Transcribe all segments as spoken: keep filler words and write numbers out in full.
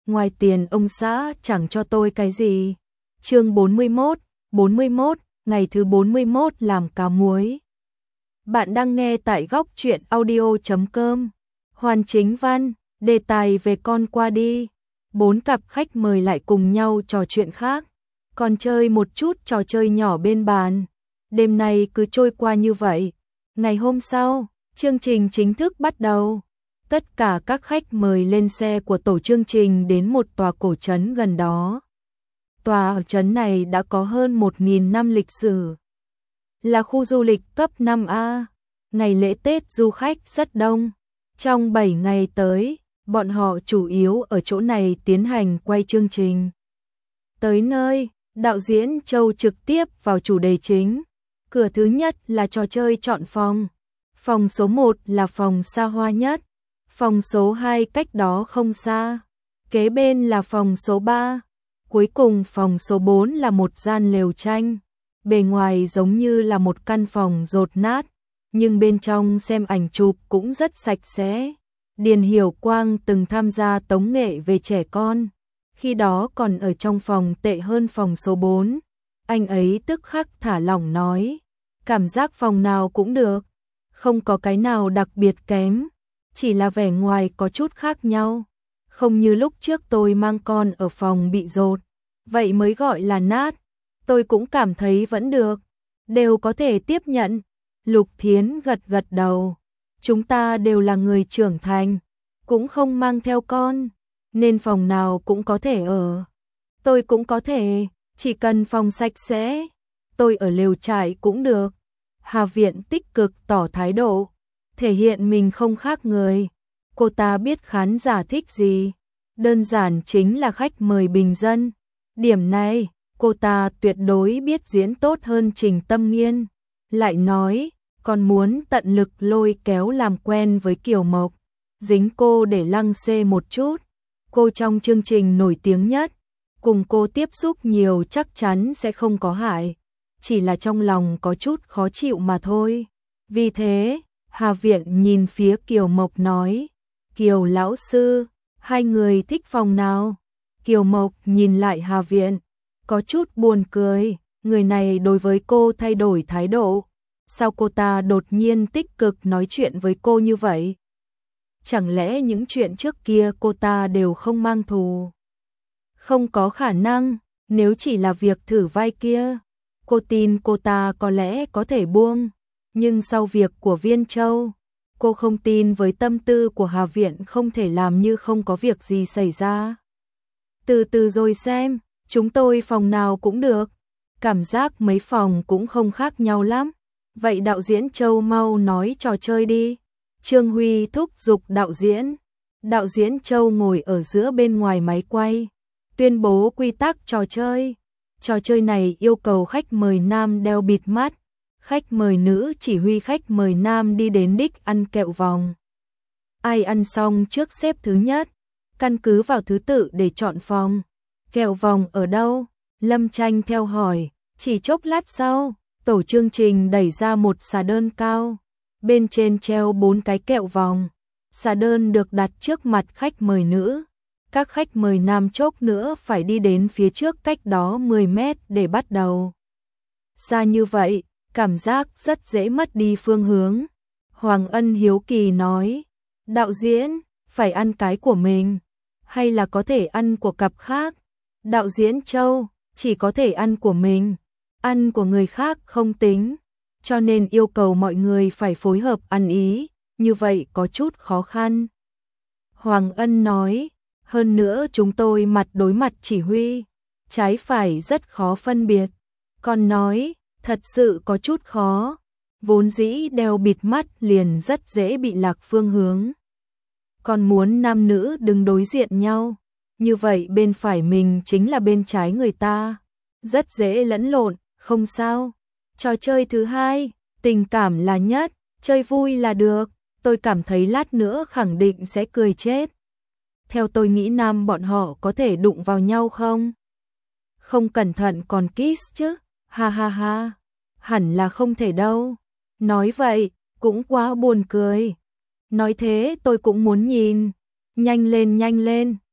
ngoài tiền ông xã chẳng cho tôi cái gì. Chương bốn mươi mốt, bốn mươi mốt, ngày thứ bốn mươi mốt làm cá muối. Bạn đang nghe tại góc truyện audio chấm com. Hoàn chính văn, đề tài về con qua đi. Bốn cặp khách mời lại cùng nhau trò chuyện khác, còn chơi một chút trò chơi nhỏ bên bàn. Đêm nay cứ trôi qua như vậy. Ngày hôm sau, chương trình chính thức bắt đầu. Tất cả các khách mời lên xe của tổ chương trình đến một tòa cổ trấn gần đó. Tòa trấn này đã có hơn một nghìn năm lịch sử, là khu du lịch cấp năm A. Ngày lễ Tết du khách rất đông. Trong bảy ngày tới, bọn họ chủ yếu ở chỗ này tiến hành quay chương trình. Tới nơi, đạo diễn Châu trực tiếp vào chủ đề chính. Cửa thứ nhất là trò chơi chọn phòng. Phòng số một là phòng xa hoa nhất. Phòng số hai cách đó không xa. Kế bên là phòng số ba. Cuối cùng phòng số bốn là một gian lều tranh. Bề ngoài giống như là một căn phòng dột nát, nhưng bên trong xem ảnh chụp cũng rất sạch sẽ. Điền Hiểu Quang từng tham gia tống nghệ về trẻ con, khi đó còn ở trong phòng tệ hơn phòng số bốn. Anh ấy tức khắc thả lỏng nói, cảm giác phòng nào cũng được, không có cái nào đặc biệt kém, chỉ là vẻ ngoài có chút khác nhau. Không như lúc trước tôi mang con ở phòng bị dột, vậy mới gọi là nát. Tôi cũng cảm thấy vẫn được, đều có thể tiếp nhận. Lục Thiến gật gật đầu. Chúng ta đều là người trưởng thành, cũng không mang theo con, nên phòng nào cũng có thể ở. Tôi cũng có thể, chỉ cần phòng sạch sẽ. Tôi ở lều trại cũng được. Hà Viện tích cực tỏ thái độ, thể hiện mình không khác người. Cô ta biết khán giả thích gì, đơn giản chính là khách mời bình dân. Điểm này, cô ta tuyệt đối biết diễn tốt hơn Trình Tâm Nghiên. Lại nói, còn muốn tận lực lôi kéo làm quen với Kiều Mộc, dính cô để lăng xê một chút. Cô trong chương trình nổi tiếng nhất, cùng cô tiếp xúc nhiều chắc chắn sẽ không có hại, chỉ là trong lòng có chút khó chịu mà thôi. Vì thế, Hà Viện nhìn phía Kiều Mộc nói, Kiều lão sư, hai người thích phòng nào? Kiều Mộc nhìn lại Hà Viện, có chút buồn cười, người này đối với cô thay đổi thái độ. Sao cô ta đột nhiên tích cực nói chuyện với cô như vậy? Chẳng lẽ những chuyện trước kia cô ta đều không mang thù? Không có khả năng, nếu chỉ là việc thử vai kia, cô tin cô ta có lẽ có thể buông. Nhưng sau việc của Viên Châu, cô không tin với tâm tư của Hà Viện không thể làm như không có việc gì xảy ra. Từ từ rồi xem, chúng tôi phòng nào cũng được. Cảm giác mấy phòng cũng không khác nhau lắm. Vậy đạo diễn Châu mau nói trò chơi đi. Trương Huy thúc giục đạo diễn. Đạo diễn Châu ngồi ở giữa bên ngoài máy quay, tuyên bố quy tắc trò chơi. Trò chơi này yêu cầu khách mời nam đeo bịt mắt, khách mời nữ chỉ huy khách mời nam đi đến đích ăn kẹo vòng. Ai ăn xong trước xếp thứ nhất, căn cứ vào thứ tự để chọn phòng. Kẹo vòng ở đâu? Lâm Tranh theo hỏi. Chỉ chốc lát sau, tổ chương trình đẩy ra một xà đơn cao, bên trên treo bốn cái kẹo vòng. Xà đơn được đặt trước mặt khách mời nữ. Các khách mời nam chốc nữa phải đi đến phía trước cách đó mười mét để bắt đầu. Xa như vậy, cảm giác rất dễ mất đi phương hướng. Hoàng Ân hiếu kỳ nói, đạo diễn, phải ăn cái của mình, hay là có thể ăn của cặp khác? Đạo diễn Châu, chỉ có thể ăn của mình, ăn của người khác không tính, cho nên yêu cầu mọi người phải phối hợp ăn ý, như vậy có chút khó khăn. Hoàng Ân nói, hơn nữa chúng tôi mặt đối mặt chỉ huy, trái phải rất khó phân biệt. Còn nói, thật sự có chút khó, vốn dĩ đeo bịt mắt liền rất dễ bị lạc phương hướng. Còn muốn nam nữ đứng đối diện nhau, như vậy bên phải mình chính là bên trái người ta, rất dễ lẫn lộn, không sao. Trò chơi thứ hai, tình cảm là nhất, chơi vui là được, tôi cảm thấy lát nữa khẳng định sẽ cười chết. Theo tôi nghĩ nam bọn họ có thể đụng vào nhau không? Không cẩn thận còn kiss chứ, ha ha ha, hẳn là không thể đâu. Nói vậy, cũng quá buồn cười. Nói thế tôi cũng muốn nhìn, nhanh lên nhanh lên,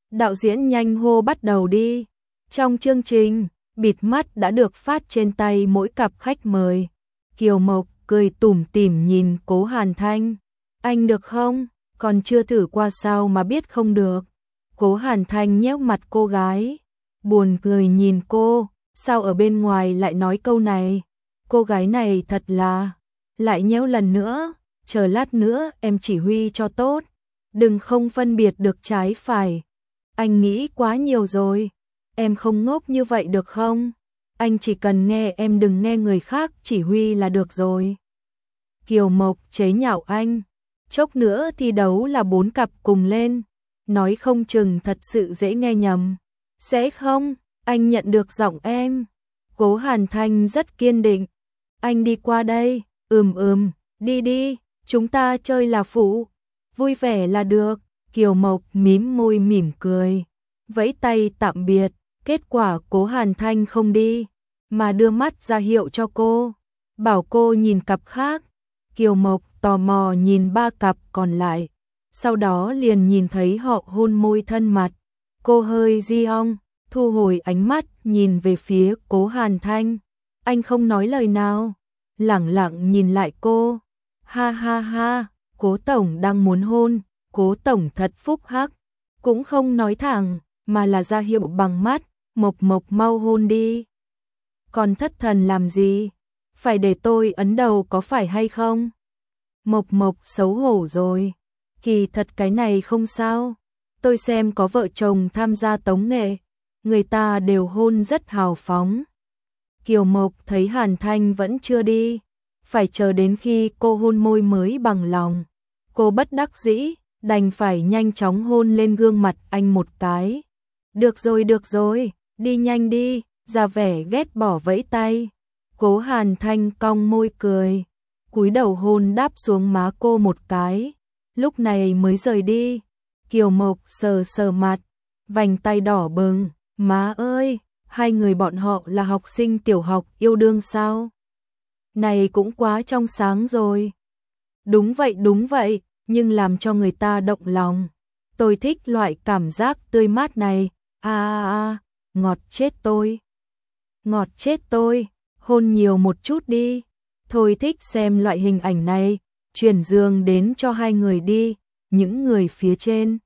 Đạo diễn nhanh hô bắt đầu đi. Trong chương trình, bịt mắt đã được phát trên tay mỗi cặp khách mời. Kiều Mộc cười tủm tỉm nhìn Cố Hàn Thanh. Anh được không? Còn chưa thử qua sao mà biết không được. Cố Hàn Thanh nhéo mặt cô gái. Buồn cười nhìn cô, sao ở bên ngoài lại nói câu này. Cô gái này thật là... Lại nhéo lần nữa, chờ lát nữa em chỉ huy cho tốt. Đừng không phân biệt được trái phải. Anh nghĩ quá nhiều rồi. Em không ngốc như vậy được không? Anh chỉ cần nghe em, đừng nghe người khác chỉ huy là được rồi. Kiều Mộc chế nhạo anh. Chốc nữa thi đấu là bốn cặp cùng lên. Nói không chừng thật sự dễ nghe nhầm. Sẽ không, anh nhận được giọng em. Cố Hàn Thanh rất kiên định. Anh đi qua đây, ừm ừm, đi đi, chúng ta chơi là phụ. Vui vẻ là được. Kiều Mộc mím môi mỉm cười. Vẫy tay tạm biệt. Kết quả Cố Hàn Thanh không đi, mà đưa mắt ra hiệu cho cô. Bảo cô nhìn cặp khác. Kiều Mộc tò mò nhìn ba cặp còn lại. Sau đó liền nhìn thấy họ hôn môi thân mật. Cô hơi di ong, thu hồi ánh mắt nhìn về phía Cố Hàn Thanh. Anh không nói lời nào, lẳng lặng nhìn lại cô. Ha ha ha, Cố Tổng đang muốn hôn. Cố Tổng thật phúc hắc. Cũng không nói thẳng, mà là ra hiệu bằng mắt. Mộc Mộc mau hôn đi. Còn thất thần làm gì? Phải để tôi ấn đầu có phải hay không? Mộc Mộc xấu hổ rồi. Kỳ thật cái này không sao. Tôi xem có vợ chồng tham gia tống nghệ, người ta đều hôn rất hào phóng. Kiều Mộc thấy Hàn Thanh vẫn chưa đi, phải chờ đến khi cô hôn môi mới bằng lòng. Cô bất đắc dĩ, đành phải nhanh chóng hôn lên gương mặt anh một cái. Được rồi được rồi, đi nhanh đi, ra vẻ ghét bỏ vẫy tay. Cố Hàn Thanh cong môi cười, cúi đầu hôn đáp xuống má cô một cái, lúc này mới rời đi. Kiều Mộc sờ sờ mặt, vành tay đỏ bừng, má ơi, hai người bọn họ là học sinh tiểu học yêu đương sao? Này cũng quá trong sáng rồi. Đúng vậy đúng vậy, nhưng làm cho người ta động lòng. Tôi thích loại cảm giác tươi mát này. A a a, ngọt chết tôi. Ngọt chết tôi, hôn nhiều một chút đi. Thôi thích xem loại hình ảnh này, chuyển giường đến cho hai người đi, những người phía trên.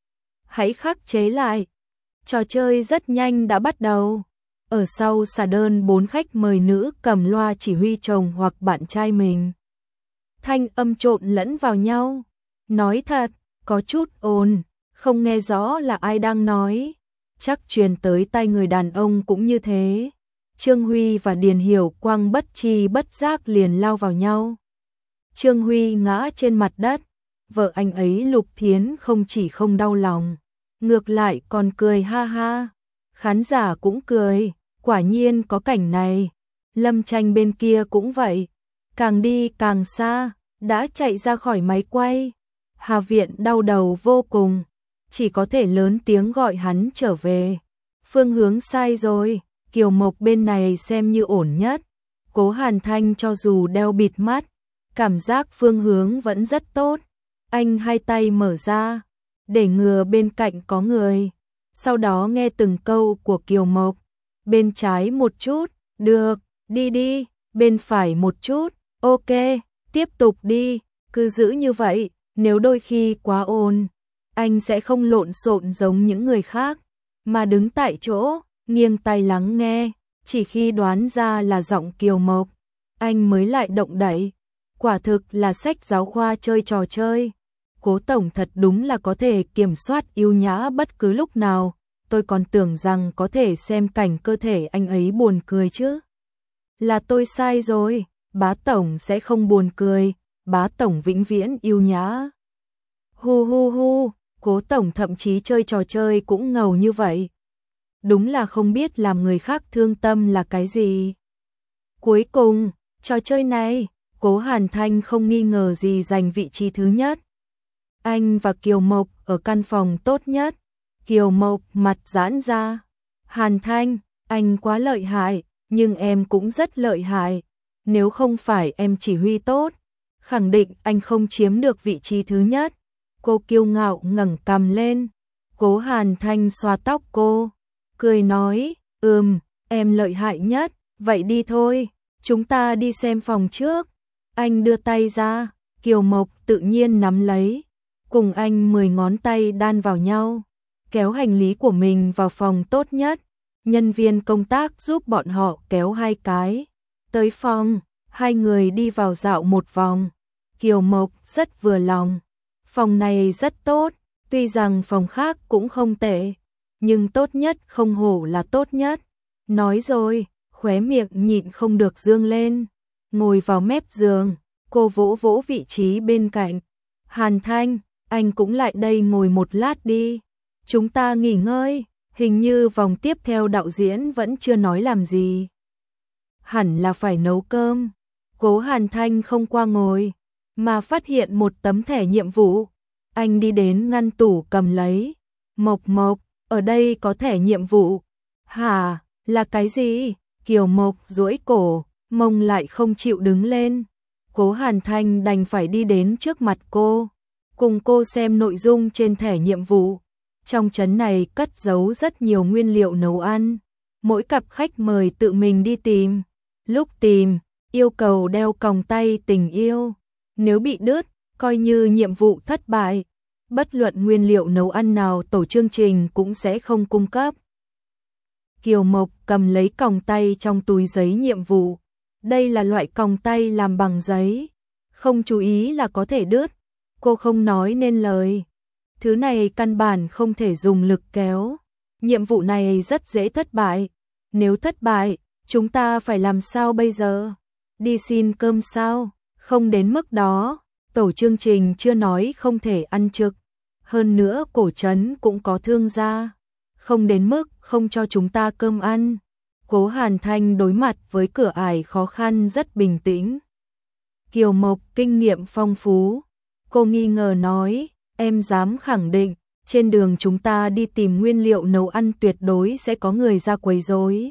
Hãy khắc chế lại. Trò chơi rất nhanh đã bắt đầu. Ở sau xà đơn bốn khách mời nữ cầm loa chỉ huy chồng hoặc bạn trai mình. Thanh âm trộn lẫn vào nhau. Nói thật, có chút ồn, không nghe rõ là ai đang nói. Chắc truyền tới tai người đàn ông cũng như thế. Trương Huy và Điền Hiểu Quang bất chi bất giác liền lao vào nhau. Trương Huy ngã trên mặt đất. Vợ anh ấy Lục Thiến không chỉ không đau lòng, ngược lại còn cười ha ha. Khán giả cũng cười, quả nhiên có cảnh này. Lâm Tranh bên kia cũng vậy. Càng đi càng xa, đã chạy ra khỏi máy quay. Hà Viện đau đầu vô cùng, chỉ có thể lớn tiếng gọi hắn trở về. Phương hướng sai rồi, Kiều Mộc bên này xem như ổn nhất. Cố Hàn Thanh cho dù đeo bịt mắt, cảm giác phương hướng vẫn rất tốt. Anh hai tay mở ra, để ngừa bên cạnh có người. Sau đó nghe từng câu của Kiều Mộc. Bên trái một chút, được, đi đi, bên phải một chút, ok, tiếp tục đi, cứ giữ như vậy, nếu đôi khi quá ồn, anh sẽ không lộn xộn giống những người khác, mà đứng tại chỗ, nghiêng tai lắng nghe, chỉ khi đoán ra là giọng Kiều Mộc, anh mới lại động đậy. Quả thực là sách giáo khoa chơi trò chơi. Cố Tổng thật đúng là có thể kiểm soát yêu nhã bất cứ lúc nào. Tôi còn tưởng rằng có thể xem cảnh cơ thể anh ấy buồn cười chứ. Là tôi sai rồi, Bá Tổng sẽ không buồn cười, Bá Tổng vĩnh viễn yêu nhã. Hu hu hu, Cố Tổng thậm chí chơi trò chơi cũng ngầu như vậy. Đúng là không biết làm người khác thương tâm là cái gì. Cuối cùng, trò chơi này, Cố Hàn Thanh không nghi ngờ gì giành vị trí thứ nhất. Anh và Kiều Mộc ở căn phòng tốt nhất. Kiều Mộc mặt giãn ra. Hàn Thanh, anh quá lợi hại, nhưng em cũng rất lợi hại. Nếu không phải em chỉ huy tốt, khẳng định anh không chiếm được vị trí thứ nhất. Cô kiêu ngạo ngẩng cằm lên. Cố Hàn Thanh xoa tóc cô, cười nói, ừm, em lợi hại nhất, vậy đi thôi, chúng ta đi xem phòng trước. Anh đưa tay ra, Kiều Mộc tự nhiên nắm lấy, cùng anh mười ngón tay đan vào nhau, kéo hành lý của mình vào phòng tốt nhất. Nhân viên công tác giúp bọn họ kéo hai cái. Tới phòng, hai người đi vào dạo một vòng. Kiều Mộc rất vừa lòng. Phòng này rất tốt, tuy rằng phòng khác cũng không tệ, nhưng tốt nhất không hổ là tốt nhất. Nói rồi, khóe miệng nhịn không được dương lên. Ngồi vào mép giường, cô vỗ vỗ vị trí bên cạnh. Hàn Thanh, anh cũng lại đây ngồi một lát đi. Chúng ta nghỉ ngơi, hình như vòng tiếp theo đạo diễn vẫn chưa nói làm gì. Hẳn là phải nấu cơm. Cố Hàn Thanh không qua ngồi, mà phát hiện một tấm thẻ nhiệm vụ. Anh đi đến ngăn tủ cầm lấy. Mộc Mộc, ở đây có thẻ nhiệm vụ. Hả, là cái gì? Kiều Mộc duỗi cổ, mông lại không chịu đứng lên. Cố Hàn Thanh đành phải đi đến trước mặt cô, cùng cô xem nội dung trên thẻ nhiệm vụ. Trong trấn này cất giấu rất nhiều nguyên liệu nấu ăn. Mỗi cặp khách mời tự mình đi tìm. Lúc tìm, yêu cầu đeo còng tay tình yêu. Nếu bị đứt, coi như nhiệm vụ thất bại. Bất luận nguyên liệu nấu ăn nào tổ chương trình cũng sẽ không cung cấp. Kiều Mộc cầm lấy còng tay trong túi giấy nhiệm vụ. Đây là loại còng tay làm bằng giấy. Không chú ý là có thể đứt. Cô không nói nên lời. Thứ này căn bản không thể dùng lực kéo. Nhiệm vụ này rất dễ thất bại. Nếu thất bại, chúng ta phải làm sao bây giờ? Đi xin cơm sao? Không đến mức đó. Tổ chương trình chưa nói không thể ăn trực. Hơn nữa cổ trấn cũng có thương gia. Không đến mức không cho chúng ta cơm ăn. Cố Hàn Thanh đối mặt với cửa ải khó khăn rất bình tĩnh. Kiều Mộc kinh nghiệm phong phú. Cô nghi ngờ nói, em dám khẳng định, trên đường chúng ta đi tìm nguyên liệu nấu ăn tuyệt đối sẽ có người ra quấy rối.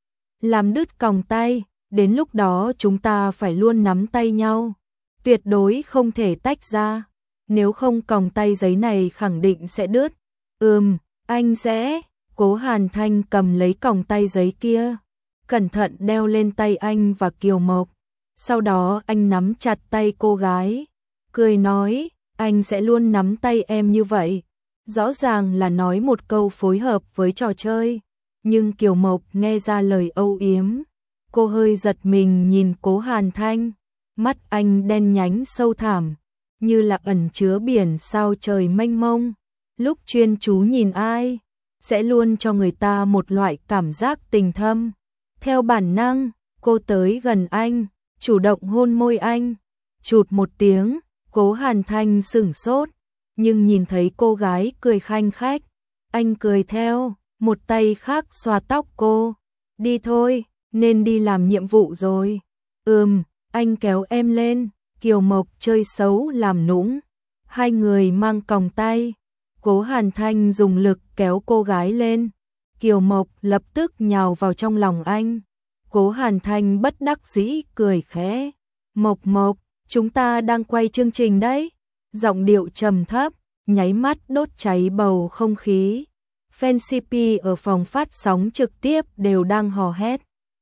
Làm đứt còng tay, đến lúc đó chúng ta phải luôn nắm tay nhau. Tuyệt đối không thể tách ra. Nếu không còng tay giấy này khẳng định sẽ đứt. Ừm, anh sẽ... Cố Hàn Thanh cầm lấy còng tay giấy kia, cẩn thận đeo lên tay anh và Kiều Mộc. Sau đó anh nắm chặt tay cô gái, cười nói, anh sẽ luôn nắm tay em như vậy. Rõ ràng là nói một câu phối hợp với trò chơi, nhưng Kiều Mộc nghe ra lời âu yếm. Cô hơi giật mình nhìn Cố Hàn Thanh, mắt anh đen nhánh sâu thẳm, như là ẩn chứa biển sao trời mênh mông. Lúc chuyên chú nhìn ai, sẽ luôn cho người ta một loại cảm giác tình thâm. Theo bản năng, cô tới gần anh, chủ động hôn môi anh. Chụt một tiếng, Cố Hàn Thanh sửng sốt, nhưng nhìn thấy cô gái cười khanh khách, anh cười theo, một tay khác xoa tóc cô. Đi thôi, nên đi làm nhiệm vụ rồi. Ừm, anh kéo em lên. Kiều Mộc chơi xấu làm nũng. Hai người mang còng tay. Cố Hàn Thanh dùng lực kéo cô gái lên. Kiều Mộc lập tức nhào vào trong lòng anh. Cố Hàn Thanh bất đắc dĩ cười khẽ. Mộc Mộc, chúng ta đang quay chương trình đấy. Giọng điệu trầm thấp, nháy mắt đốt cháy bầu không khí. Fan xê pê ở phòng phát sóng trực tiếp đều đang hò hét.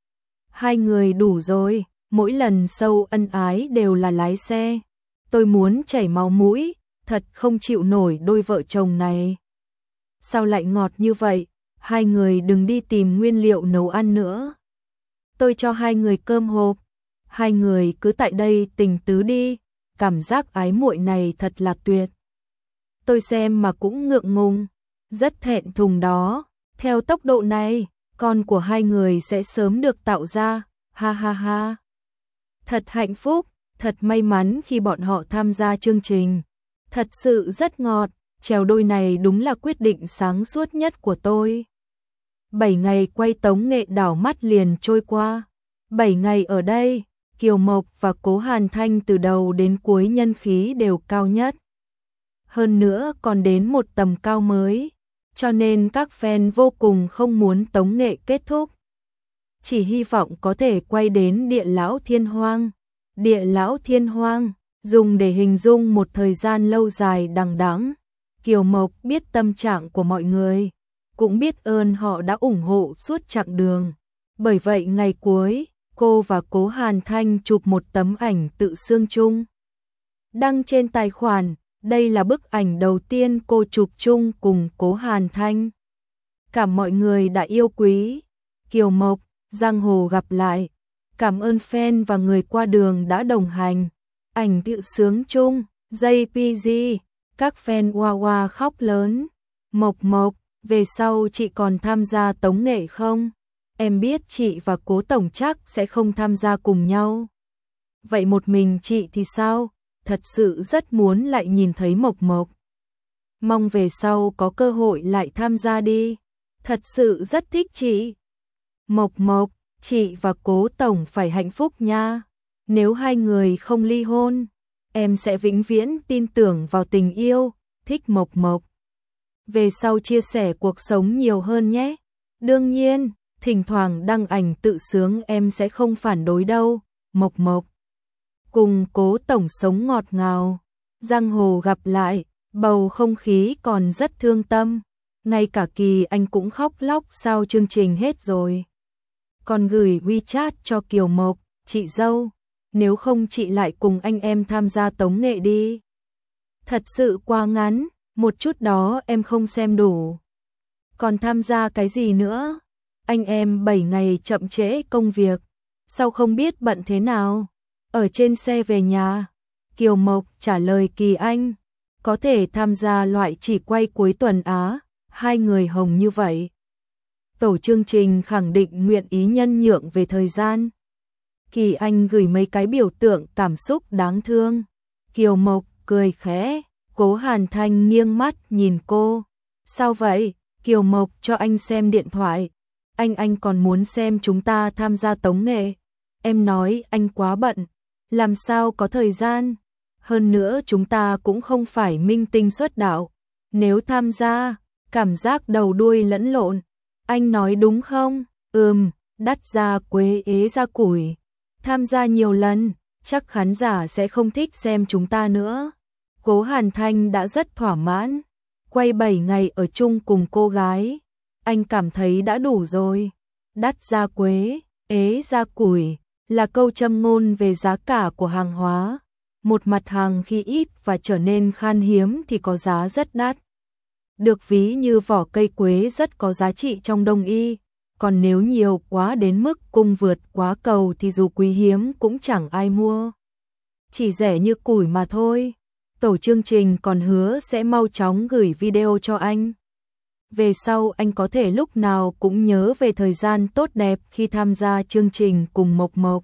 Hai người đủ rồi, mỗi lần sâu ân ái đều là lái xe. Tôi muốn chảy máu mũi. Thật không chịu nổi đôi vợ chồng này. Sao lại ngọt như vậy? Hai người đừng đi tìm nguyên liệu nấu ăn nữa. Tôi cho hai người cơm hộp. Hai người cứ tại đây tình tứ đi. Cảm giác ái muội này thật là tuyệt. Tôi xem mà cũng ngượng ngùng. Rất thẹn thùng đó. Theo tốc độ này, con của hai người sẽ sớm được tạo ra. Ha ha ha. Thật hạnh phúc, thật may mắn khi bọn họ tham gia chương trình. Thật sự rất ngọt, trèo đôi này đúng là quyết định sáng suốt nhất của tôi. Bảy ngày quay tống nghệ đảo mắt liền trôi qua. Bảy ngày ở đây, Kiều Mộc và Cố Hàn Thanh từ đầu đến cuối nhân khí đều cao nhất. Hơn nữa còn đến một tầm cao mới, cho nên các fan vô cùng không muốn tống nghệ kết thúc. Chỉ hy vọng có thể quay đến Địa Lão Thiên Hoang. Địa Lão Thiên Hoang dùng để hình dung một thời gian lâu dài đằng đẵng. Kiều Mộc biết tâm trạng của mọi người, cũng biết ơn họ đã ủng hộ suốt chặng đường. Bởi vậy ngày cuối, cô và Cố Hàn Thanh chụp một tấm ảnh tự xương chung. Đăng trên tài khoản, đây là bức ảnh đầu tiên cô chụp chung cùng Cố Hàn Thanh. Cảm mọi người đã yêu quý. Kiều Mộc, giang hồ gặp lại. Cảm ơn fan và người qua đường đã đồng hành. Ảnh tự sướng chung, gi pê giê, các fan hoa hoa khóc lớn. Mộc Mộc, về sau chị còn tham gia tống nghệ không? Em biết chị và Cố tổng chắc sẽ không tham gia cùng nhau. Vậy một mình chị thì sao? Thật sự rất muốn lại nhìn thấy Mộc Mộc. Mong về sau có cơ hội lại tham gia đi. Thật sự rất thích chị. Mộc Mộc, chị và Cố tổng phải hạnh phúc nha. Nếu hai người không ly hôn, em sẽ vĩnh viễn tin tưởng vào tình yêu. Thích Mộc Mộc. Về sau chia sẻ cuộc sống nhiều hơn nhé. Đương nhiên, thỉnh thoảng đăng ảnh tự sướng em sẽ không phản đối đâu. Mộc Mộc. Cùng Cố tổng sống ngọt ngào. Giang hồ gặp lại, bầu không khí còn rất thương tâm. Ngay cả Kỳ Anh cũng khóc lóc sau chương trình hết rồi. Còn gửi WeChat cho Kiều Mộc, chị dâu, nếu không chị lại cùng anh em tham gia tống nghệ đi. Thật sự quá ngắn, một chút đó em không xem đủ. Còn tham gia cái gì nữa? Anh em bảy ngày chậm trễ công việc, sao không biết bận thế nào? Ở trên xe về nhà, Kiều Mộc trả lời Kỳ Anh, có thể tham gia loại chỉ quay cuối tuần Á, hai người hồng như vậy. Tổ chương trình khẳng định nguyện ý nhân nhượng về thời gian. Kỳ Anh gửi mấy cái biểu tượng cảm xúc đáng thương. Kiều Mộc cười khẽ, Cố Hàn Thanh nghiêng mắt nhìn cô. Sao vậy? Kiều Mộc cho anh xem điện thoại. Anh anh còn muốn xem chúng ta tham gia tống nghệ. Em nói anh quá bận, làm sao có thời gian. Hơn nữa chúng ta cũng không phải minh tinh xuất đạo. Nếu tham gia, cảm giác đầu đuôi lẫn lộn. Anh nói đúng không? Ừm, đắt ra quế ế ra củi. Tham gia nhiều lần, chắc khán giả sẽ không thích xem chúng ta nữa. Cố Hàn Thanh đã rất thỏa mãn. Quay bảy ngày ở chung cùng cô gái. Anh cảm thấy đã đủ rồi. Đắt ra quế, ế ra củi là câu châm ngôn về giá cả của hàng hóa. Một mặt hàng khi ít và trở nên khan hiếm thì có giá rất đắt. Được ví như vỏ cây quế rất có giá trị trong đông y, còn nếu nhiều quá đến mức cung vượt quá cầu thì dù quý hiếm cũng chẳng ai mua. Chỉ rẻ như củi mà thôi. Tổ chương trình còn hứa sẽ mau chóng gửi video cho anh. Về sau anh có thể lúc nào cũng nhớ về thời gian tốt đẹp khi tham gia chương trình cùng Mộc Mộc.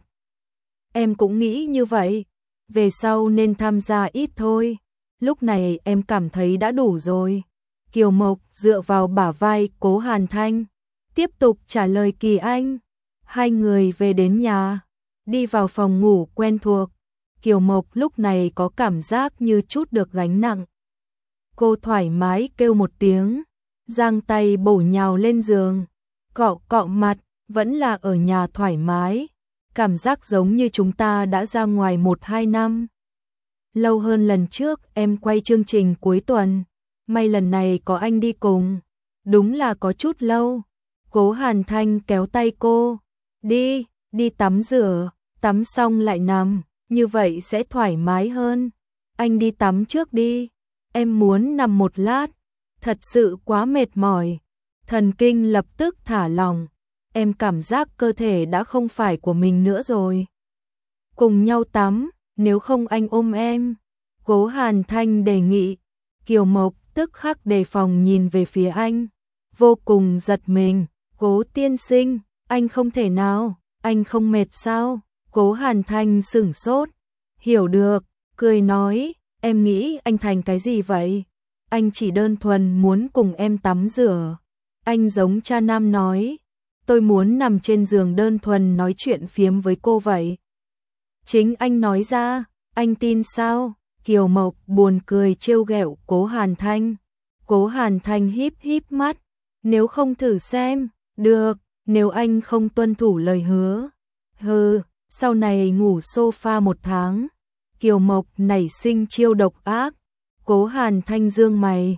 Em cũng nghĩ như vậy. Về sau nên tham gia ít thôi. Lúc này em cảm thấy đã đủ rồi. Kiều Mộc dựa vào bả vai Cố Hàn Thanh, tiếp tục trả lời Kỳ Anh. Hai người về đến nhà, đi vào phòng ngủ quen thuộc. Kiều Mộc lúc này có cảm giác như chút được gánh nặng. Cô thoải mái kêu một tiếng, giang tay bổ nhào lên giường, cọ cọ mặt, vẫn là ở nhà thoải mái. Cảm giác giống như chúng ta đã ra ngoài một hai năm. Lâu hơn lần trước em quay chương trình cuối tuần. May lần này có anh đi cùng. Đúng là có chút lâu. Cố Hàn Thanh kéo tay cô. Đi, đi tắm rửa. Tắm xong lại nằm. Như vậy sẽ thoải mái hơn. Anh đi tắm trước đi. Em muốn nằm một lát. Thật sự quá mệt mỏi. Thần kinh lập tức thả lỏng. Em cảm giác cơ thể đã không phải của mình nữa rồi. Cùng nhau tắm, nếu không anh ôm em. Cố Hàn Thanh đề nghị. Kiều Mộc tức khắc đề phòng nhìn về phía anh. Vô cùng giật mình. Cố tiên sinh, anh không thể nào, anh không mệt sao? Cố Hàn Thanh sửng sốt. Hiểu được, cười nói, em nghĩ anh thành cái gì vậy? Anh chỉ đơn thuần muốn cùng em tắm rửa. Anh giống cha nam nói. Tôi muốn nằm trên giường đơn thuần nói chuyện phiếm với cô vậy. Chính anh nói ra, anh tin sao? Kiều Mộc buồn cười trêu ghẹo Cố Hàn Thanh. Cố Hàn Thanh híp híp mắt. Nếu không thử xem, được, nếu anh không tuân thủ lời hứa. Hừ, sau này ngủ sofa một tháng. Kiều Mộc nảy sinh chiêu độc ác. Cố Hàn Thanh dương mày,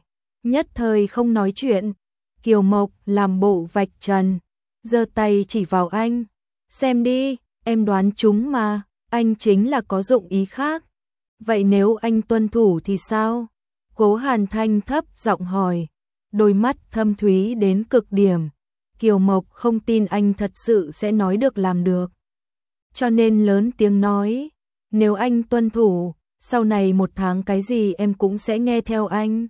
nhất thời không nói chuyện. Kiều Mộc làm bộ vạch trần, giơ tay chỉ vào anh. Xem đi, em đoán chúng mà, anh chính là có dụng ý khác. Vậy nếu anh tuân thủ thì sao? Cố Hàn Thanh thấp giọng hỏi, đôi mắt thâm thúy đến cực điểm. Kiều Mộc không tin anh thật sự sẽ nói được làm được. Cho nên lớn tiếng nói, nếu anh tuân thủ, sau này một tháng cái gì em cũng sẽ nghe theo anh.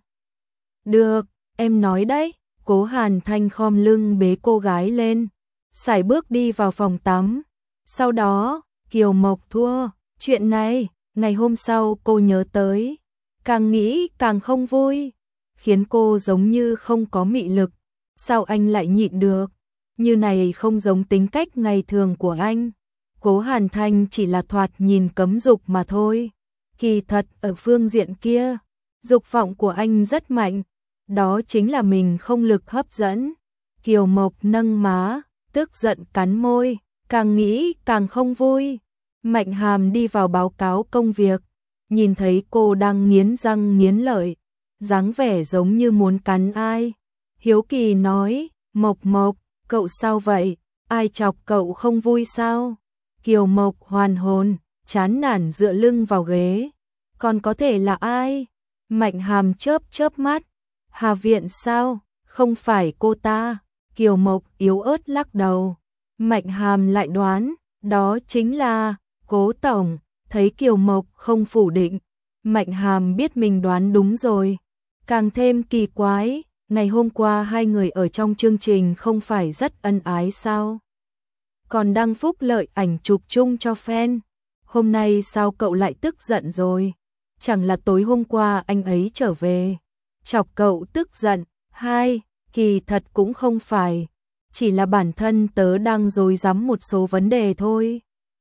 Được, em nói đấy. Cố Hàn Thanh khom lưng bế cô gái lên, sải bước đi vào phòng tắm. Sau đó, Kiều Mộc thua. Chuyện này, ngày hôm sau cô nhớ tới, càng nghĩ càng không vui, khiến cô giống như không có mị lực. Sao anh lại nhịn được? Như này không giống tính cách ngày thường của anh. Cố Hàn Thanh chỉ là thoạt nhìn cấm dục mà thôi. Kỳ thật ở phương diện kia, dục vọng của anh rất mạnh. Đó chính là mình không lực hấp dẫn. Kiều Mộc nâng má, tức giận cắn môi, càng nghĩ càng không vui. Mạnh Hàm đi vào báo cáo công việc, nhìn thấy cô đang nghiến răng nghiến lợi, dáng vẻ giống như muốn cắn ai. Hiếu kỳ nói, Mộc Mộc, cậu sao vậy? Ai chọc cậu không vui sao? Kiều Mộc hoàn hồn, chán nản dựa lưng vào ghế. Còn có thể là ai? Mạnh Hàm chớp chớp mắt. Hà Viện sao? Không phải cô ta. Kiều Mộc yếu ớt lắc đầu. Mạnh Hàm lại đoán, đó chính là Cố Tổng. Thấy Kiều Mộc không phủ định, Mạnh Hàm biết mình đoán đúng rồi. Càng thêm kỳ quái, ngày hôm qua hai người ở trong chương trình không phải rất ân ái sao? Còn đăng phúc lợi ảnh chụp chung cho fan. Hôm nay sao cậu lại tức giận rồi? Chẳng là tối hôm qua anh ấy trở về chọc cậu tức giận? Hai, kỳ thật cũng không phải, chỉ là bản thân tớ đang rối rắm một số vấn đề thôi.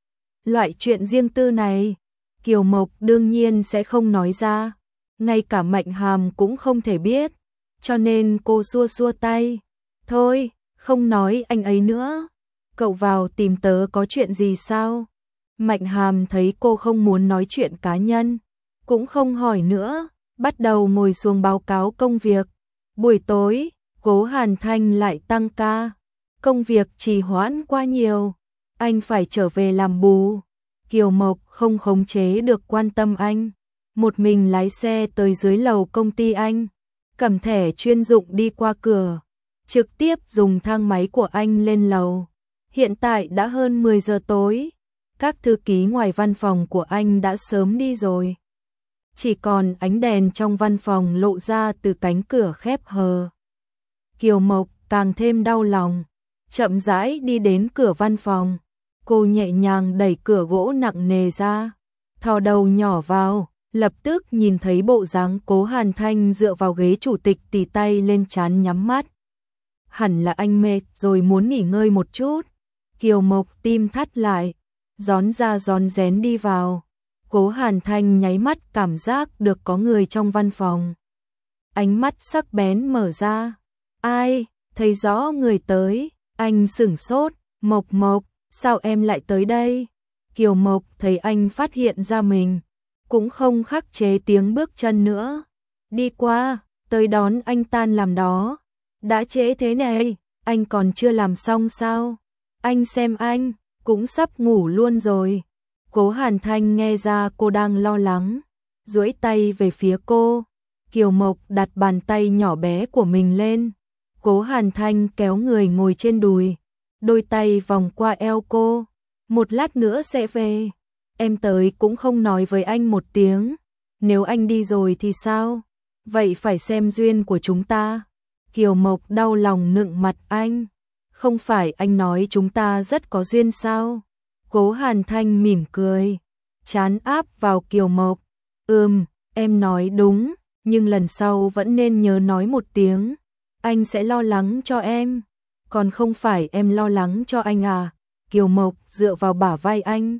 Loại chuyện riêng tư này, Kiều Mộc đương nhiên sẽ không nói ra, ngay cả Mạnh Hàm cũng không thể biết, cho nên cô xua xua tay. Thôi, không nói anh ấy nữa. Cậu vào tìm tớ có chuyện gì sao? Mạnh Hàm thấy cô không muốn nói chuyện cá nhân, cũng không hỏi nữa, bắt đầu ngồi xuống báo cáo công việc. Buổi tối, Cố Hàn Thanh lại tăng ca, công việc trì hoãn quá nhiều, anh phải trở về làm bù. Kiều Mộc không khống chế được quan tâm anh, một mình lái xe tới dưới lầu công ty anh, cầm thẻ chuyên dụng đi qua cửa, trực tiếp dùng thang máy của anh lên lầu. Hiện tại đã hơn mười giờ tối, các thư ký ngoài văn phòng của anh đã sớm đi rồi. Chỉ còn ánh đèn trong văn phòng lộ ra từ cánh cửa khép hờ. Kiều Mộc càng thêm đau lòng, chậm rãi đi đến cửa văn phòng. Cô nhẹ nhàng đẩy cửa gỗ nặng nề ra, thò đầu nhỏ vào, lập tức nhìn thấy bộ dáng Cố Hàn Thanh dựa vào ghế chủ tịch, tì tay lên trán nhắm mắt. Hẳn là anh mệt rồi muốn nghỉ ngơi một chút. Kiều Mộc tim thắt lại, rón ra rón rén đi vào. Cố Hàn Thanh nháy mắt cảm giác được có người trong văn phòng. Ánh mắt sắc bén mở ra. Ai? Thấy rõ người tới, anh sửng sốt. Mộc Mộc, sao em lại tới đây? Kiều Mộc thấy anh phát hiện ra mình, cũng không khắc chế tiếng bước chân nữa. Đi qua, tới đón anh tan làm đó. Đã trễ thế này, anh còn chưa làm xong sao? Anh xem anh, cũng sắp ngủ luôn rồi. Cố Hàn Thanh nghe ra cô đang lo lắng, duỗi tay về phía cô. Kiều Mộc đặt bàn tay nhỏ bé của mình lên. Cố Hàn Thanh kéo người ngồi trên đùi, đôi tay vòng qua eo cô. Một lát nữa sẽ về. Em tới cũng không nói với anh một tiếng. Nếu anh đi rồi thì sao? Vậy phải xem duyên của chúng ta. Kiều Mộc đau lòng nựng mặt anh. Không phải anh nói chúng ta rất có duyên sao? Cố Hàn Thanh mỉm cười, trán áp vào Kiều Mộc. Ừm, em nói đúng, nhưng lần sau vẫn nên nhớ nói một tiếng. Anh sẽ lo lắng cho em. Còn không phải em lo lắng cho anh à? Kiều Mộc dựa vào bả vai anh.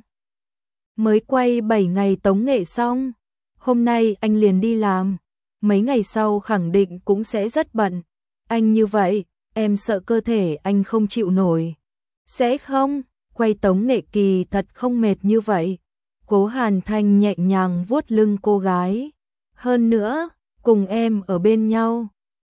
Mới quay bảy ngày tống nghệ xong, hôm nay anh liền đi làm. Mấy ngày sau khẳng định cũng sẽ rất bận. Anh như vậy, em sợ cơ thể anh không chịu nổi. Sẽ không, quay tống nghệ kỳ thật không mệt như vậy. Cố Hàn Thanh nhẹ nhàng vuốt lưng cô gái. Hơn nữa, cùng em ở bên nhau,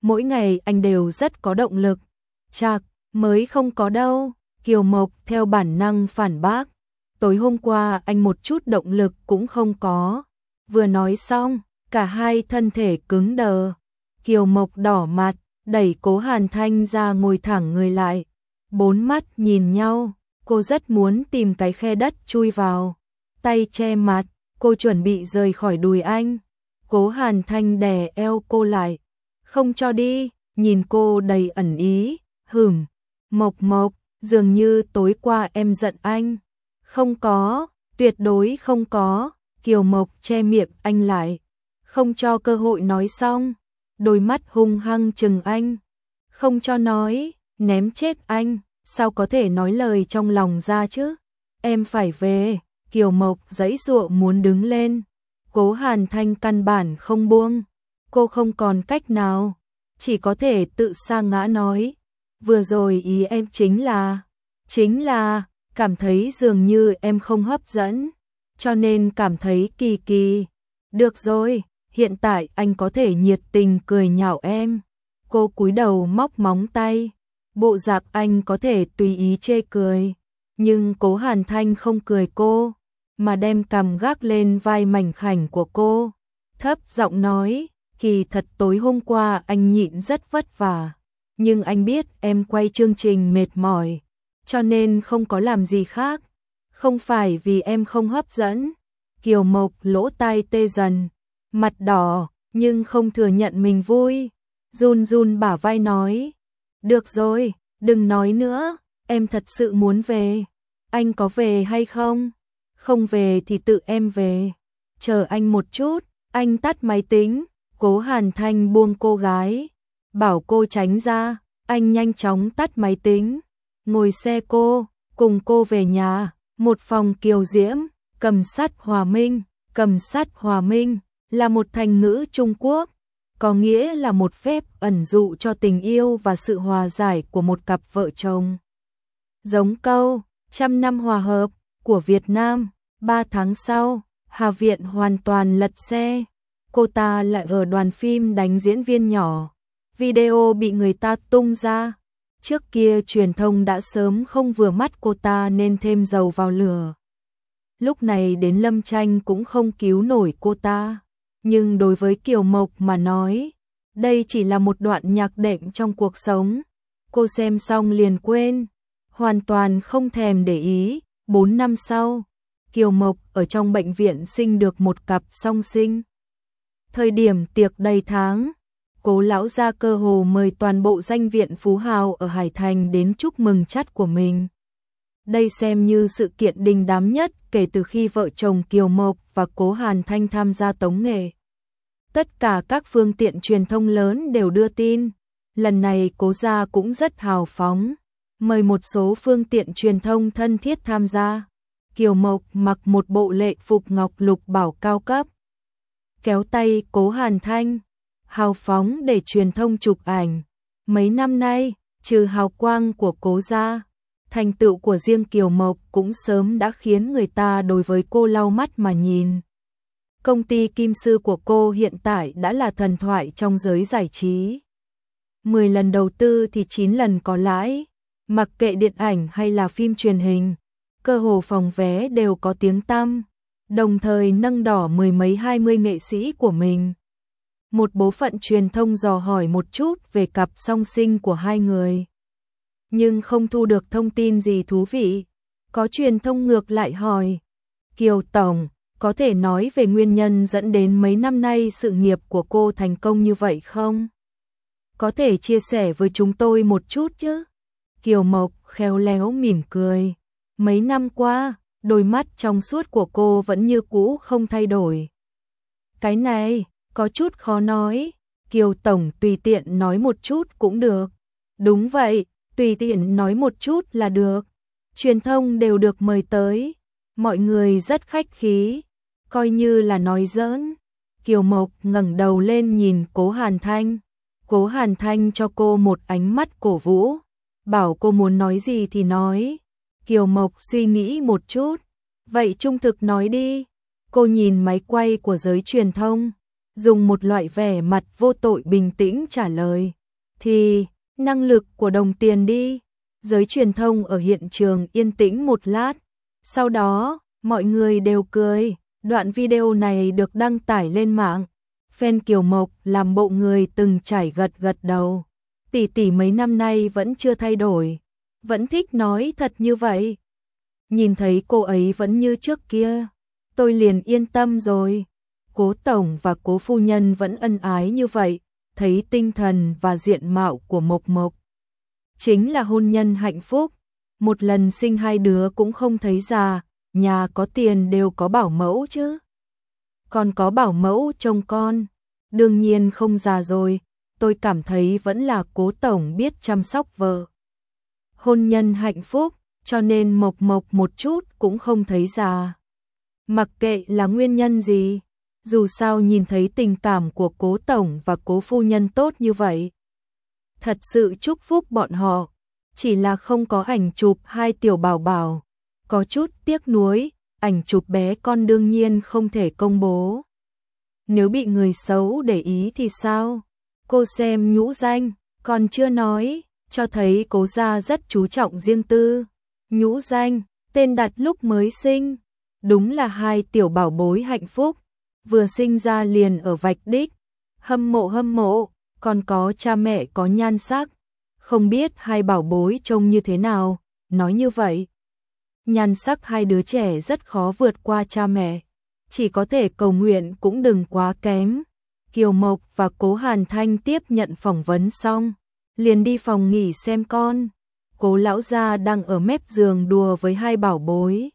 mỗi ngày anh đều rất có động lực. Chạc, mới không có đâu, Kiều Mộc theo bản năng phản bác. Tối hôm qua anh một chút động lực cũng không có. Vừa nói xong, cả hai thân thể cứng đờ. Kiều Mộc đỏ mặt, đẩy Cố Hàn Thanh ra ngồi thẳng người lại. Bốn mắt nhìn nhau, cô rất muốn tìm cái khe đất chui vào. Tay che mặt, cô chuẩn bị rời khỏi đùi anh. Cố Hàn Thanh đè eo cô lại. Không cho đi, nhìn cô đầy ẩn ý. Hửm, Mộc Mộc, dường như tối qua em giận anh. Không có, tuyệt đối không có. Kiều Mộc che miệng anh lại, không cho cơ hội nói xong. Đôi mắt hung hăng trừng anh. Không cho nói, ném chết anh. Sao có thể nói lời trong lòng ra chứ? Em phải về. Kiều Mộc giãy giụa muốn đứng lên. Cố Hàn Thanh căn bản không buông. Cô không còn cách nào, chỉ có thể tự sa ngã nói. Vừa rồi ý em chính là, chính là, cảm thấy dường như em không hấp dẫn, cho nên cảm thấy kỳ kỳ. Được rồi, hiện tại anh có thể nhiệt tình cười nhạo em. Cô cúi đầu móc móng tay. Bộ dạng anh có thể tùy ý chê cười, nhưng Cố Hàn Thanh không cười cô, mà đem cằm gác lên vai mảnh khảnh của cô. Thấp giọng nói, kỳ thật tối hôm qua anh nhịn rất vất vả, nhưng anh biết em quay chương trình mệt mỏi, cho nên không có làm gì khác. Không phải vì em không hấp dẫn. Kiều Mộc lỗ tai tê dần, mặt đỏ, nhưng không thừa nhận mình vui. Run run bả vai nói, được rồi, đừng nói nữa, em thật sự muốn về. Anh có về hay không? Không về thì tự em về. Chờ anh một chút. Anh tắt máy tính. Cố Hàn Thanh buông cô gái, bảo cô tránh ra. Anh nhanh chóng tắt máy tính, ngồi xe cô, cùng cô về nhà. Một phòng kiều diễm. Cầm sắt hòa minh. Cầm sắt hòa minh là một thành ngữ Trung Quốc, có nghĩa là một phép ẩn dụ cho tình yêu và sự hòa giải của một cặp vợ chồng. Giống câu trăm năm hòa hợp của Việt Nam. Ba tháng sau, Hà Viện hoàn toàn lật xe. Cô ta lại ở đoàn phim đánh diễn viên nhỏ. Video bị người ta tung ra. Trước kia truyền thông đã sớm không vừa mắt cô ta nên thêm dầu vào lửa. Lúc này đến Lâm Tranh cũng không cứu nổi cô ta. Nhưng đối với Kiều Mộc mà nói, đây chỉ là một đoạn nhạc đệm trong cuộc sống. Cô xem xong liền quên, hoàn toàn không thèm để ý. Bốn năm sau, Kiều Mộc ở trong bệnh viện sinh được một cặp song sinh. Thời điểm tiệc đầy tháng, Cố lão gia cơ hồ mời toàn bộ danh viện phú hào ở Hải Thành đến chúc mừng chắt của mình. Đây xem như sự kiện đình đám nhất kể từ khi vợ chồng Kiều Mộc và Cố Hàn Thanh tham gia tống nghệ. Tất cả các phương tiện truyền thông lớn đều đưa tin. Lần này Cố gia cũng rất hào phóng, mời một số phương tiện truyền thông thân thiết tham gia. Kiều Mộc mặc một bộ lễ phục ngọc lục bảo cao cấp, kéo tay Cố Hàn Thanh, hào phóng để truyền thông chụp ảnh. Mấy năm nay, trừ hào quang của Cố gia, thành tựu của riêng Kiều Mộc cũng sớm đã khiến người ta đối với cô lau mắt mà nhìn. Công ty kim sư của cô hiện tại đã là thần thoại trong giới giải trí. mười lần đầu tư thì chín lần có lãi, mặc kệ điện ảnh hay là phim truyền hình, cơ hồ phòng vé đều có tiếng tăm, đồng thời nâng đỏ mười mấy hai mươi nghệ sĩ của mình. Một bộ phận truyền thông dò hỏi một chút về cặp song sinh của hai người, nhưng không thu được thông tin gì thú vị. Có truyền thông ngược lại hỏi, Kiều Tổng, có thể nói về nguyên nhân dẫn đến mấy năm nay sự nghiệp của cô thành công như vậy không? Có thể chia sẻ với chúng tôi một chút chứ? Kiều Mộc khéo léo mỉm cười. Mấy năm qua, đôi mắt trong suốt của cô vẫn như cũ không thay đổi. Cái này, có chút khó nói. Kiều Tổng tùy tiện nói một chút cũng được. Đúng vậy, tùy tiện nói một chút là được. Truyền thông đều được mời tới. Mọi người rất khách khí, coi như là nói giỡn. Kiều Mộc ngẩng đầu lên nhìn Cố Hàn Thanh. Cố Hàn Thanh cho cô một ánh mắt cổ vũ, bảo cô muốn nói gì thì nói. Kiều Mộc suy nghĩ một chút, vậy trung thực nói đi. Cô nhìn máy quay của giới truyền thông, dùng một loại vẻ mặt vô tội bình tĩnh trả lời. Thì, năng lực của đồng tiền đi. Giới truyền thông ở hiện trường yên tĩnh một lát. Sau đó, mọi người đều cười. Đoạn video này được đăng tải lên mạng. Fan Kiều Mộc làm bộ người từng trải gật gật đầu. Tỷ tỷ mấy năm nay vẫn chưa thay đổi. Vẫn thích nói thật như vậy. Nhìn thấy cô ấy vẫn như trước kia, tôi liền yên tâm rồi. Cố tổng và cố phu nhân vẫn ân ái như vậy, thấy tinh thần và diện mạo của Mộc Mộc. Chính là hôn nhân hạnh phúc, một lần sinh hai đứa cũng không thấy già, nhà có tiền đều có bảo mẫu chứ. Còn có bảo mẫu trông con, đương nhiên không già rồi, tôi cảm thấy vẫn là cố tổng biết chăm sóc vợ. Hôn nhân hạnh phúc, cho nên Mộc Mộc một chút cũng không thấy già. Mặc kệ là nguyên nhân gì, dù sao nhìn thấy tình cảm của cố tổng và cố phu nhân tốt như vậy. Thật sự chúc phúc bọn họ, chỉ là không có ảnh chụp hai tiểu bảo bảo. Có chút tiếc nuối, ảnh chụp bé con đương nhiên không thể công bố. Nếu bị người xấu để ý thì sao? Cô xem nhũ danh, còn chưa nói, cho thấy cố gia rất chú trọng riêng tư. Nhũ danh, tên đặt lúc mới sinh. Đúng là hai tiểu bảo bối hạnh phúc. Vừa sinh ra liền ở vạch đích. Hâm mộ hâm mộ, còn có cha mẹ có nhan sắc. Không biết hai bảo bối trông như thế nào, nói như vậy. Nhan sắc hai đứa trẻ rất khó vượt qua cha mẹ. Chỉ có thể cầu nguyện cũng đừng quá kém. Kiều Mộc và Cố Hàn Thanh tiếp nhận phỏng vấn xong, liền đi phòng nghỉ xem con. Cố lão gia đang ở mép giường đùa với hai bảo bối.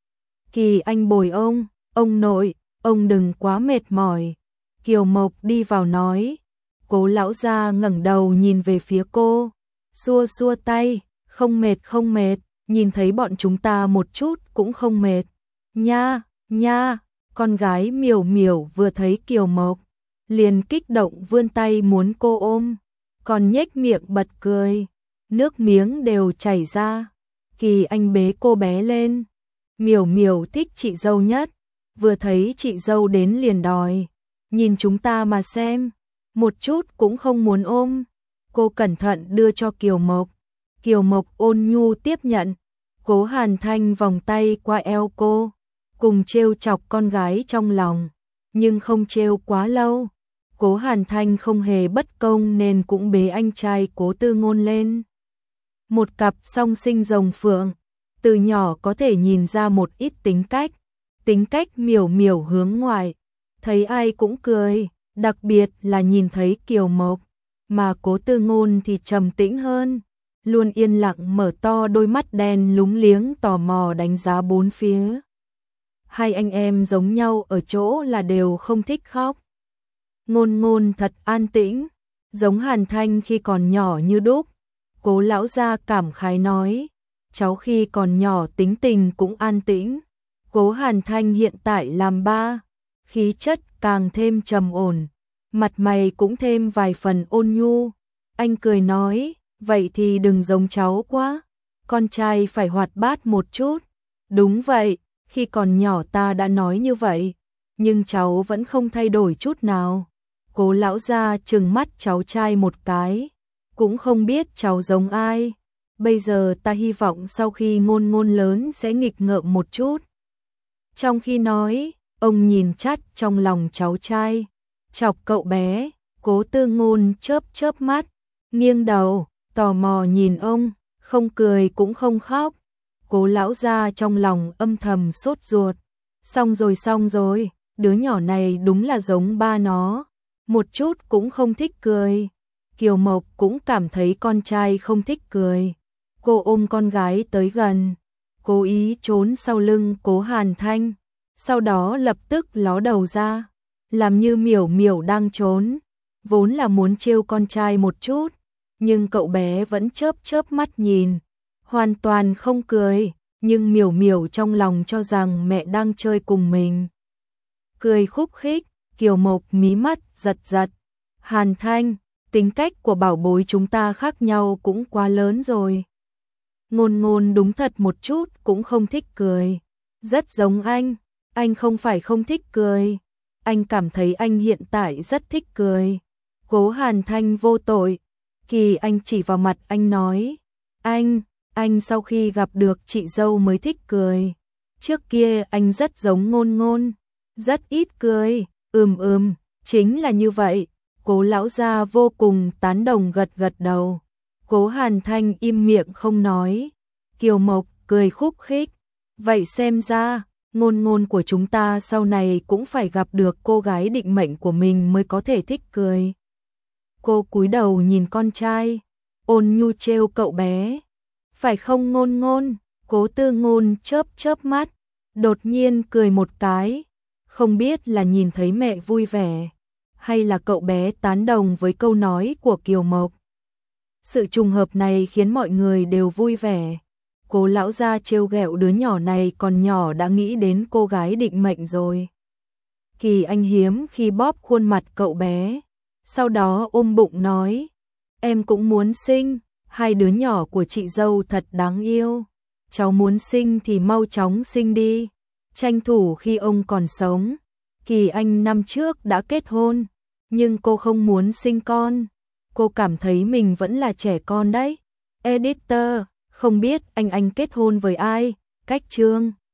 Kỳ Anh bồi ông, ông nội, ông đừng quá mệt mỏi. Kiều Mộc đi vào nói. Cố lão gia ngẩng đầu nhìn về phía cô, xua xua tay, không mệt không mệt, nhìn thấy bọn chúng ta một chút cũng không mệt. Nha, nha, con gái Miểu Miểu vừa thấy Kiều Mộc, liền kích động vươn tay muốn cô ôm, còn nhếch miệng bật cười, nước miếng đều chảy ra. Kỳ Anh bế cô bé lên. Miểu Miểu thích chị dâu nhất, vừa thấy chị dâu đến liền đòi, nhìn chúng ta mà xem, một chút cũng không muốn ôm. Cô cẩn thận đưa cho Kiều Mộc. Kiều Mộc ôn nhu tiếp nhận. Cố Hàn Thanh vòng tay qua eo cô, cùng trêu chọc con gái trong lòng, nhưng không trêu quá lâu. Cố Hàn Thanh không hề bất công nên cũng bế anh trai Cố Tư Ngôn lên. Một cặp song sinh rồng phượng, từ nhỏ có thể nhìn ra một ít tính cách. Tính cách Miểu Miểu hướng ngoại, thấy ai cũng cười, đặc biệt là nhìn thấy Kiều Mộc, mà Cố Tư Ngôn thì trầm tĩnh hơn, luôn yên lặng mở to đôi mắt đen lúng liếng tò mò đánh giá bốn phía. Hai anh em giống nhau ở chỗ là đều không thích khóc. Ngôn Ngôn thật an tĩnh, giống Hàn Thanh khi còn nhỏ như đúc. Cố lão gia cảm khái nói, cháu khi còn nhỏ tính tình cũng an tĩnh. Cố Hàn Thanh hiện tại làm ba, khí chất càng thêm trầm ổn, mặt mày cũng thêm vài phần ôn nhu. Anh cười nói, vậy thì đừng giống cháu quá, con trai phải hoạt bát một chút. Đúng vậy, khi còn nhỏ ta đã nói như vậy, nhưng cháu vẫn không thay đổi chút nào. Cố lão gia trừng mắt cháu trai một cái, cũng không biết cháu giống ai. Bây giờ ta hy vọng sau khi Ngôn Ngôn lớn sẽ nghịch ngợm một chút. Trong khi nói, ông nhìn chắt trong lòng cháu trai, chọc cậu bé. Cố Tư Ngôn chớp chớp mắt, nghiêng đầu, tò mò nhìn ông, không cười cũng không khóc. Cố lão gia trong lòng âm thầm sốt ruột. Xong rồi xong rồi, đứa nhỏ này đúng là giống ba nó, một chút cũng không thích cười. Kiều Mộc cũng cảm thấy con trai không thích cười. Cô ôm con gái tới gần, cố ý trốn sau lưng Cố Hàn Thanh, sau đó lập tức ló đầu ra, làm như Miểu Miểu đang trốn, vốn là muốn trêu con trai một chút, nhưng cậu bé vẫn chớp chớp mắt nhìn, hoàn toàn không cười, nhưng Miểu Miểu trong lòng cho rằng mẹ đang chơi cùng mình. Cười khúc khích, Kiều Mộc mí mắt giật giật. Hàn Thanh, tính cách của bảo bối chúng ta khác nhau cũng quá lớn rồi. Ngôn Ngôn đúng thật một chút cũng không thích cười. Rất giống anh, anh không phải không thích cười. anh cảm thấy anh hiện tại rất thích cười. Cố Hàn Thanh vô tội. Kỳ Anh chỉ vào mặt anh nói, anh, anh sau khi gặp được chị dâu mới thích cười. Trước kia anh rất giống Ngôn Ngôn, rất ít cười. Ừm ừm, chính là như vậy. Cố lão gia vô cùng tán đồng gật gật đầu. Cố Hàn Thanh im miệng không nói. Kiều Mộc cười khúc khích. Vậy xem ra, Ngôn Ngôn của chúng ta sau này cũng phải gặp được cô gái định mệnh của mình mới có thể thích cười. Cô cúi đầu nhìn con trai, ôn nhu trêu cậu bé. Phải không Ngôn Ngôn? Cố Tư Ngôn chớp chớp mắt, đột nhiên cười một cái. Không biết là nhìn thấy mẹ vui vẻ, hay là cậu bé tán đồng với câu nói của Kiều Mộc. Sự trùng hợp này khiến mọi người đều vui vẻ. Cố lão gia trêu ghẹo đứa nhỏ này còn nhỏ đã nghĩ đến cô gái định mệnh rồi. Kỳ Anh hiếm khi bóp khuôn mặt cậu bé, sau đó ôm bụng nói, em cũng muốn sinh, hai đứa nhỏ của chị dâu thật đáng yêu. Cháu muốn sinh thì mau chóng sinh đi, tranh thủ khi ông còn sống. Kỳ Anh năm trước đã kết hôn, nhưng cô không muốn sinh con. Cô cảm thấy mình vẫn là trẻ con đấy. Editor, không biết anh anh kết hôn với ai? Cách chương